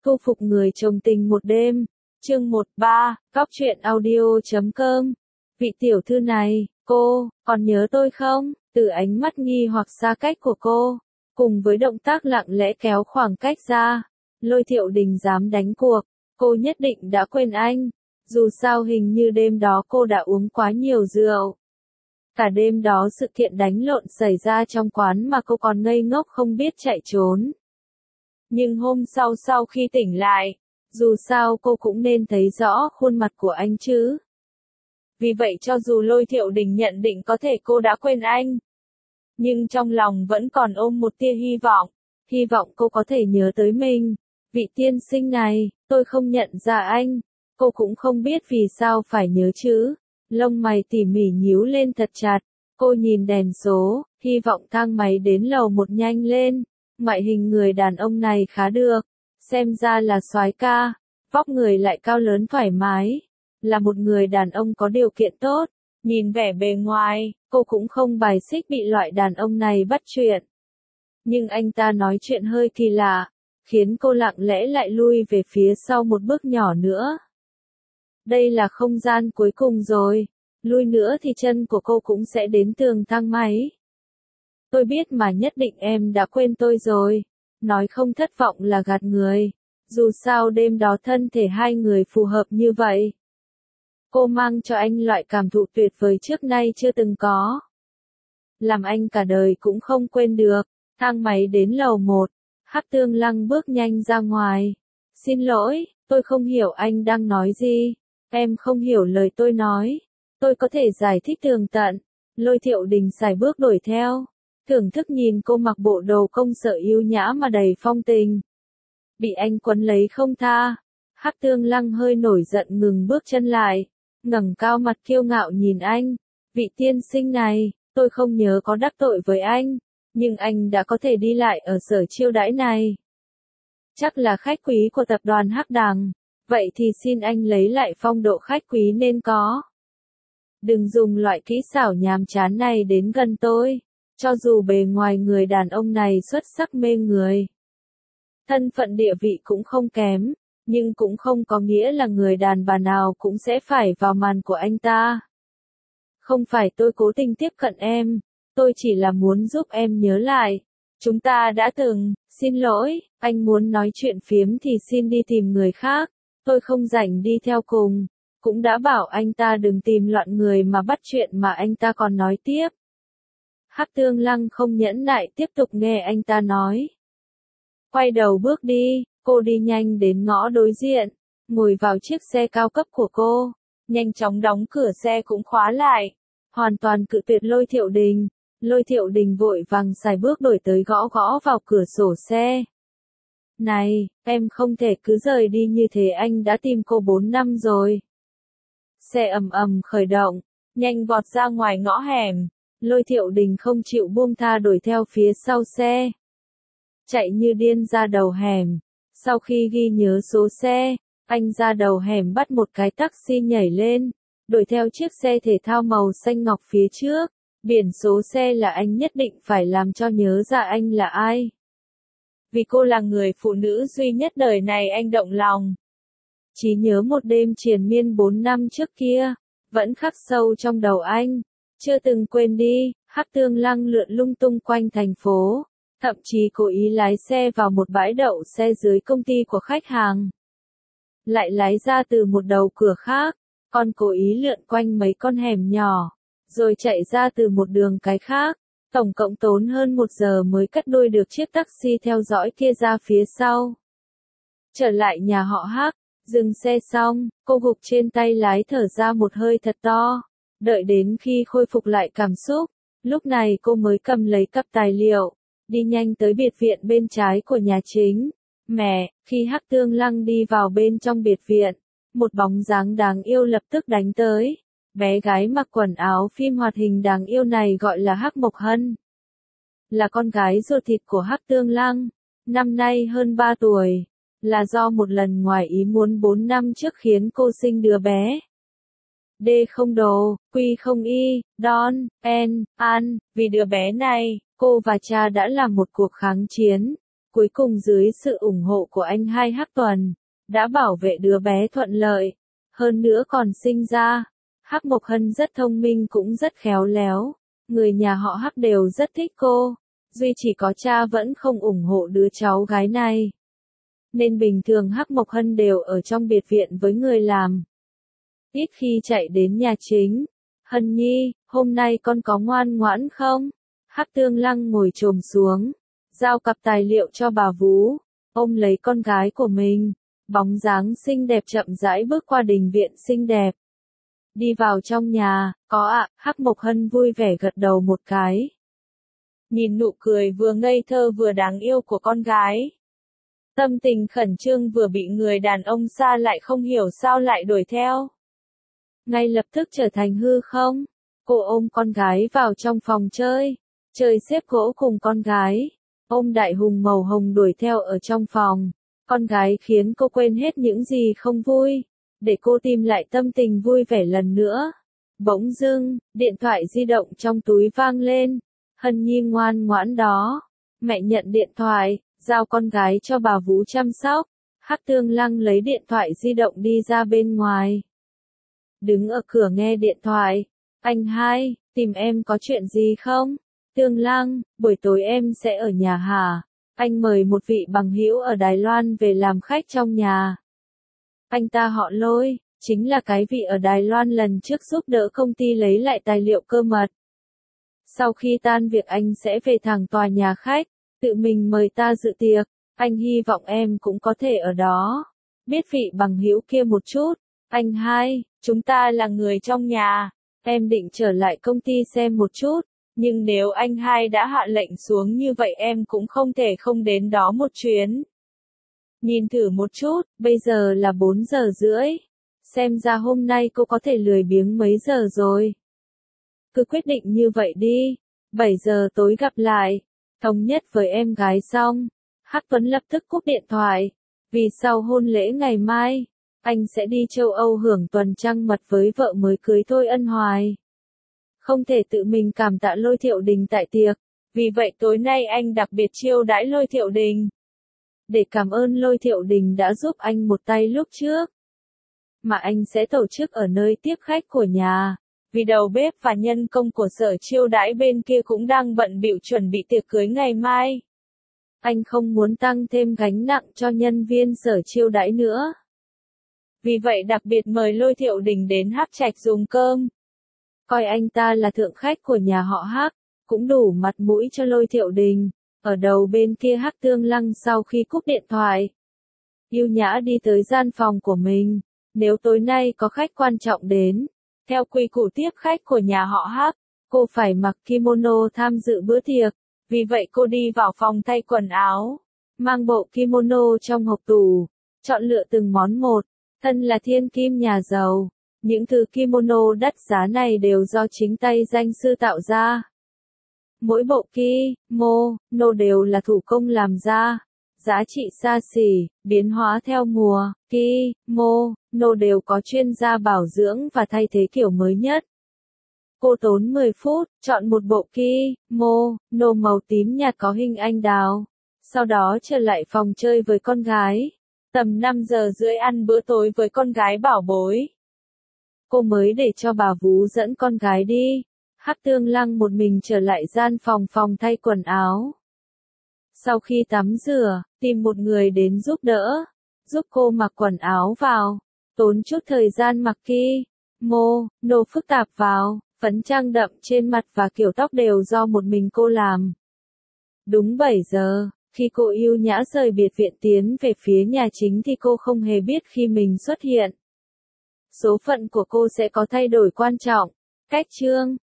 Thu phục người chồng tình một đêm. Chương 13, Góc truyện audio.com. Vị tiểu thư này, cô, còn nhớ tôi không? Từ ánh mắt nghi hoặc xa cách của cô, cùng với động tác lặng lẽ kéo khoảng cách ra, Lôi Thiệu Đình dám đánh cuộc, cô nhất định đã quên anh. Dù sao hình như đêm đó cô đã uống quá nhiều rượu. Cả đêm đó sự kiện đánh lộn xảy ra trong quán mà cô còn ngây ngốc không biết chạy trốn. Nhưng hôm sau khi tỉnh lại, dù sao cô cũng nên thấy rõ khuôn mặt của anh chứ. Vì vậy cho dù Lôi Thiệu Đình nhận định có thể cô đã quên anh, nhưng trong lòng vẫn còn ôm một tia hy vọng cô có thể nhớ tới mình. Vị tiên sinh này, tôi không nhận ra anh. Cô cũng không biết vì sao phải nhớ chứ. Lông mày tỉ mỉ nhíu lên thật chặt. Cô nhìn đèn số, hy vọng thang máy đến lầu 1 nhanh lên. Ngoại hình người đàn ông này khá được. Xem ra là soái ca. Vóc người lại cao lớn thoải mái. Là một người đàn ông có điều kiện tốt. Nhìn vẻ bề ngoài, cô cũng không bài xích bị loại đàn ông này bắt chuyện. Nhưng anh ta nói chuyện hơi kỳ lạ, khiến cô lặng lẽ lại lui về phía sau một bước nhỏ nữa. Đây là không gian cuối cùng rồi, lui nữa thì chân của cô cũng sẽ đến tường thang máy. Tôi biết mà nhất định em đã quên tôi rồi, nói không thất vọng là gạt người, dù sao đêm đó thân thể hai người phù hợp như vậy. Cô mang cho anh loại cảm thụ tuyệt vời trước nay chưa từng có. Làm anh cả đời cũng không quên được. Thang máy đến lầu 1, Hắc Tương Lăng bước nhanh ra ngoài. Xin lỗi, tôi không hiểu anh đang nói gì. Em không hiểu lời tôi nói. Tôi có thể giải thích tường tận. Lôi Thiệu Đình sải bước đuổi theo. Thưởng thức nhìn cô mặc bộ đồ công sở yêu nhã mà đầy phong tình. Bị anh quấn lấy không tha. Hắc Tương Lăng hơi nổi giận ngừng bước chân lại. Ngẩng cao mặt kiêu ngạo nhìn anh. Vị tiên sinh này, tôi không nhớ có đắc tội với anh. Nhưng anh đã có thể đi lại ở sở chiêu đãi này. Chắc là khách quý của tập đoàn Hắc Đằng. Vậy thì xin anh lấy lại phong độ khách quý nên có. Đừng dùng loại kỹ xảo nhàm chán này đến gần tôi. Cho dù bề ngoài người đàn ông này xuất sắc mê người. Thân phận địa vị cũng không kém. Nhưng cũng không có nghĩa là người đàn bà nào cũng sẽ phải vào màn của anh ta. Không phải tôi cố tình tiếp cận em. Tôi chỉ là muốn giúp em nhớ lại. Chúng ta đã từng, xin lỗi, anh muốn nói chuyện phiếm thì xin đi tìm người khác. Tôi không rảnh đi theo cùng. Cũng đã bảo anh ta đừng tìm loạn người mà bắt chuyện mà anh ta còn nói tiếp. Hắc Tương Lăng không nhẫn nại tiếp tục nghe anh ta nói. Quay đầu bước đi, cô đi nhanh đến ngõ đối diện, ngồi vào chiếc xe cao cấp của cô, nhanh chóng đóng cửa xe cũng khóa lại, hoàn toàn cự tuyệt Lôi Thiệu Đình. Lôi Thiệu Đình vội vàng sải bước đổi tới gõ vào cửa sổ xe. Này, em không thể cứ rời đi như thế, anh đã tìm cô 4 năm rồi. Xe ầm ầm khởi động, nhanh vọt ra ngoài ngõ hẻm. Lôi Thiệu Đình không chịu buông tha đuổi theo phía sau xe. Chạy như điên ra đầu hẻm. Sau khi ghi nhớ số xe, anh ra đầu hẻm bắt một cái taxi nhảy lên, đuổi theo chiếc xe thể thao màu xanh ngọc phía trước. Biển số xe là anh nhất định phải làm cho nhớ ra anh là ai. Vì cô là người phụ nữ duy nhất đời này anh động lòng. Chỉ nhớ một đêm triền miên 4 năm trước kia, vẫn khắc sâu trong đầu anh. Chưa từng quên đi. Hắc Tương Lăng lượn lung tung quanh thành phố. Thậm chí cố ý lái xe vào một bãi đậu xe dưới công ty của khách hàng. Lại lái ra từ một đầu cửa khác, còn cố ý lượn quanh mấy con hẻm nhỏ, rồi chạy ra từ một đường cái khác. Tổng cộng tốn hơn 1 giờ mới cắt đuôi được chiếc taxi theo dõi kia ra phía sau. Trở lại nhà họ Hắc, dừng xe xong, cô gục trên tay lái thở ra một hơi thật to. Đợi đến khi khôi phục lại cảm xúc, lúc này cô mới cầm lấy cặp tài liệu. Đi nhanh tới biệt viện bên trái của nhà chính. Mẹ, khi Hắc Tương Lăng đi vào bên trong biệt viện, một bóng dáng đáng yêu lập tức đánh tới. Bé gái mặc quần áo phim hoạt hình đáng yêu này gọi là Hắc Mộc Hân. Là con gái ruột thịt của Hắc Tương Lăng, năm nay hơn 3 tuổi. Là do một lần ngoài ý muốn 4 năm trước khiến cô sinh đứa bé. D không đồ, Quy không y, Don, N, An, vì đứa bé này, cô và cha đã làm một cuộc kháng chiến. Cuối cùng dưới sự ủng hộ của anh hai Hắc Tuần, đã bảo vệ đứa bé thuận lợi, hơn nữa còn sinh ra. Hắc Mộc Hân rất thông minh cũng rất khéo léo, người nhà họ Hắc đều rất thích cô, duy chỉ có cha vẫn không ủng hộ đứa cháu gái này. Nên bình thường Hắc Mộc Hân đều ở trong biệt viện với người làm. Ít khi chạy đến nhà chính. Hân Nhi, hôm nay con có ngoan ngoãn không? Hắc Tương Lăng ngồi chồm xuống, giao cặp tài liệu cho bà Vú, ôm lấy con gái của mình, bóng dáng xinh đẹp chậm rãi bước qua đình viện xinh đẹp. Đi vào trong nhà, có ạ, Hắc Mộc Hân vui vẻ gật đầu một cái. Nhìn nụ cười vừa ngây thơ vừa đáng yêu của con gái. Tâm tình khẩn trương vừa bị người đàn ông xa lại không hiểu sao lại đuổi theo. Ngay lập tức trở thành hư không? Cô ôm con gái vào trong phòng chơi xếp gỗ cùng con gái. Ôm đại hùng màu hồng đuổi theo ở trong phòng. Con gái khiến cô quên hết những gì không vui, để cô tìm lại tâm tình vui vẻ lần nữa. Bỗng dưng, điện thoại di động trong túi vang lên. Hân Nhi ngoan ngoãn đó. Mẹ nhận điện thoại, giao con gái cho bà Vú chăm sóc. Hắc Tương Lăng lấy điện thoại di động đi ra bên ngoài. Đứng ở cửa nghe điện thoại. Anh hai, tìm em có chuyện gì không? Tương Lăng, buổi tối em sẽ ở nhà hả? Anh mời một vị bằng hữu ở Đài Loan về làm khách trong nhà. Anh ta họ Lôi, chính là cái vị ở Đài Loan lần trước giúp đỡ công ty lấy lại tài liệu cơ mật. Sau khi tan việc anh sẽ về thẳng tòa nhà khách, tự mình mời ta dự tiệc. Anh hy vọng em cũng có thể ở đó. Biết vị bằng hữu kia một chút. Anh hai, chúng ta là người trong nhà. Em định trở lại công ty xem một chút. Nhưng nếu anh hai đã hạ lệnh xuống như vậy em cũng không thể không đến đó một chuyến. Nhìn thử một chút, bây giờ là 4 giờ rưỡi. Xem ra hôm nay cô có thể lười biếng mấy giờ rồi. Cứ quyết định như vậy đi. 7 giờ tối gặp lại. Thống nhất với em gái xong. Hắc Tuấn lập tức cúp điện thoại. Vì sau hôn lễ ngày mai, anh sẽ đi châu Âu hưởng tuần trăng mật với vợ mới cưới Thôi Ân Hoài. Không thể tự mình cảm tạ Lôi Thiệu Đình tại tiệc, vì vậy tối nay anh đặc biệt chiêu đãi Lôi Thiệu Đình. Để cảm ơn Lôi Thiệu Đình đã giúp anh một tay lúc trước. Mà anh sẽ tổ chức ở nơi tiếp khách của nhà, vì đầu bếp và nhân công của sở chiêu đãi bên kia cũng đang bận bịu chuẩn bị tiệc cưới ngày mai. Anh không muốn tăng thêm gánh nặng cho nhân viên sở chiêu đãi nữa. Vì vậy đặc biệt mời Lôi Thiệu Đình đến Hắc Trạch dùng cơm. Coi anh ta là thượng khách của nhà họ Hắc, cũng đủ mặt mũi cho Lôi Thiệu Đình. Ở đầu bên kia Hắc Tương Lăng sau khi cúp điện thoại, yêu nhã đi tới gian phòng của mình. Nếu tối nay có khách quan trọng đến, theo quy củ tiếp khách của nhà họ Hắc, cô phải mặc kimono tham dự bữa tiệc. Vì vậy cô đi vào phòng thay quần áo, mang bộ kimono trong hộp tủ, chọn lựa từng món một. Thân là thiên kim nhà giàu, những thứ kimono đắt giá này đều do chính tay danh sư tạo ra. Mỗi bộ kimono đều là thủ công làm ra, giá trị xa xỉ, biến hóa theo mùa. Kimono đều có chuyên gia bảo dưỡng và thay thế kiểu mới nhất. Cô tốn 10 phút, chọn một bộ kimono màu tím nhạt có hình anh đào. Sau đó trở lại phòng chơi với con gái. Tầm 5 giờ rưỡi ăn bữa tối với con gái bảo bối. Cô mới để cho bà Vú dẫn con gái đi. Hắc Tương Lăng một mình trở lại gian phòng thay quần áo. Sau khi tắm rửa, tìm một người đến giúp đỡ, giúp cô mặc quần áo vào. Tốn chút thời gian mặc kimono phức tạp vào. Phấn trang đậm trên mặt và kiểu tóc đều do một mình cô làm. Đúng 7 giờ, khi cô yêu nhã rời biệt viện tiến về phía nhà chính thì cô không hề biết khi mình xuất hiện. Số phận của cô sẽ có thay đổi quan trọng. Cách chương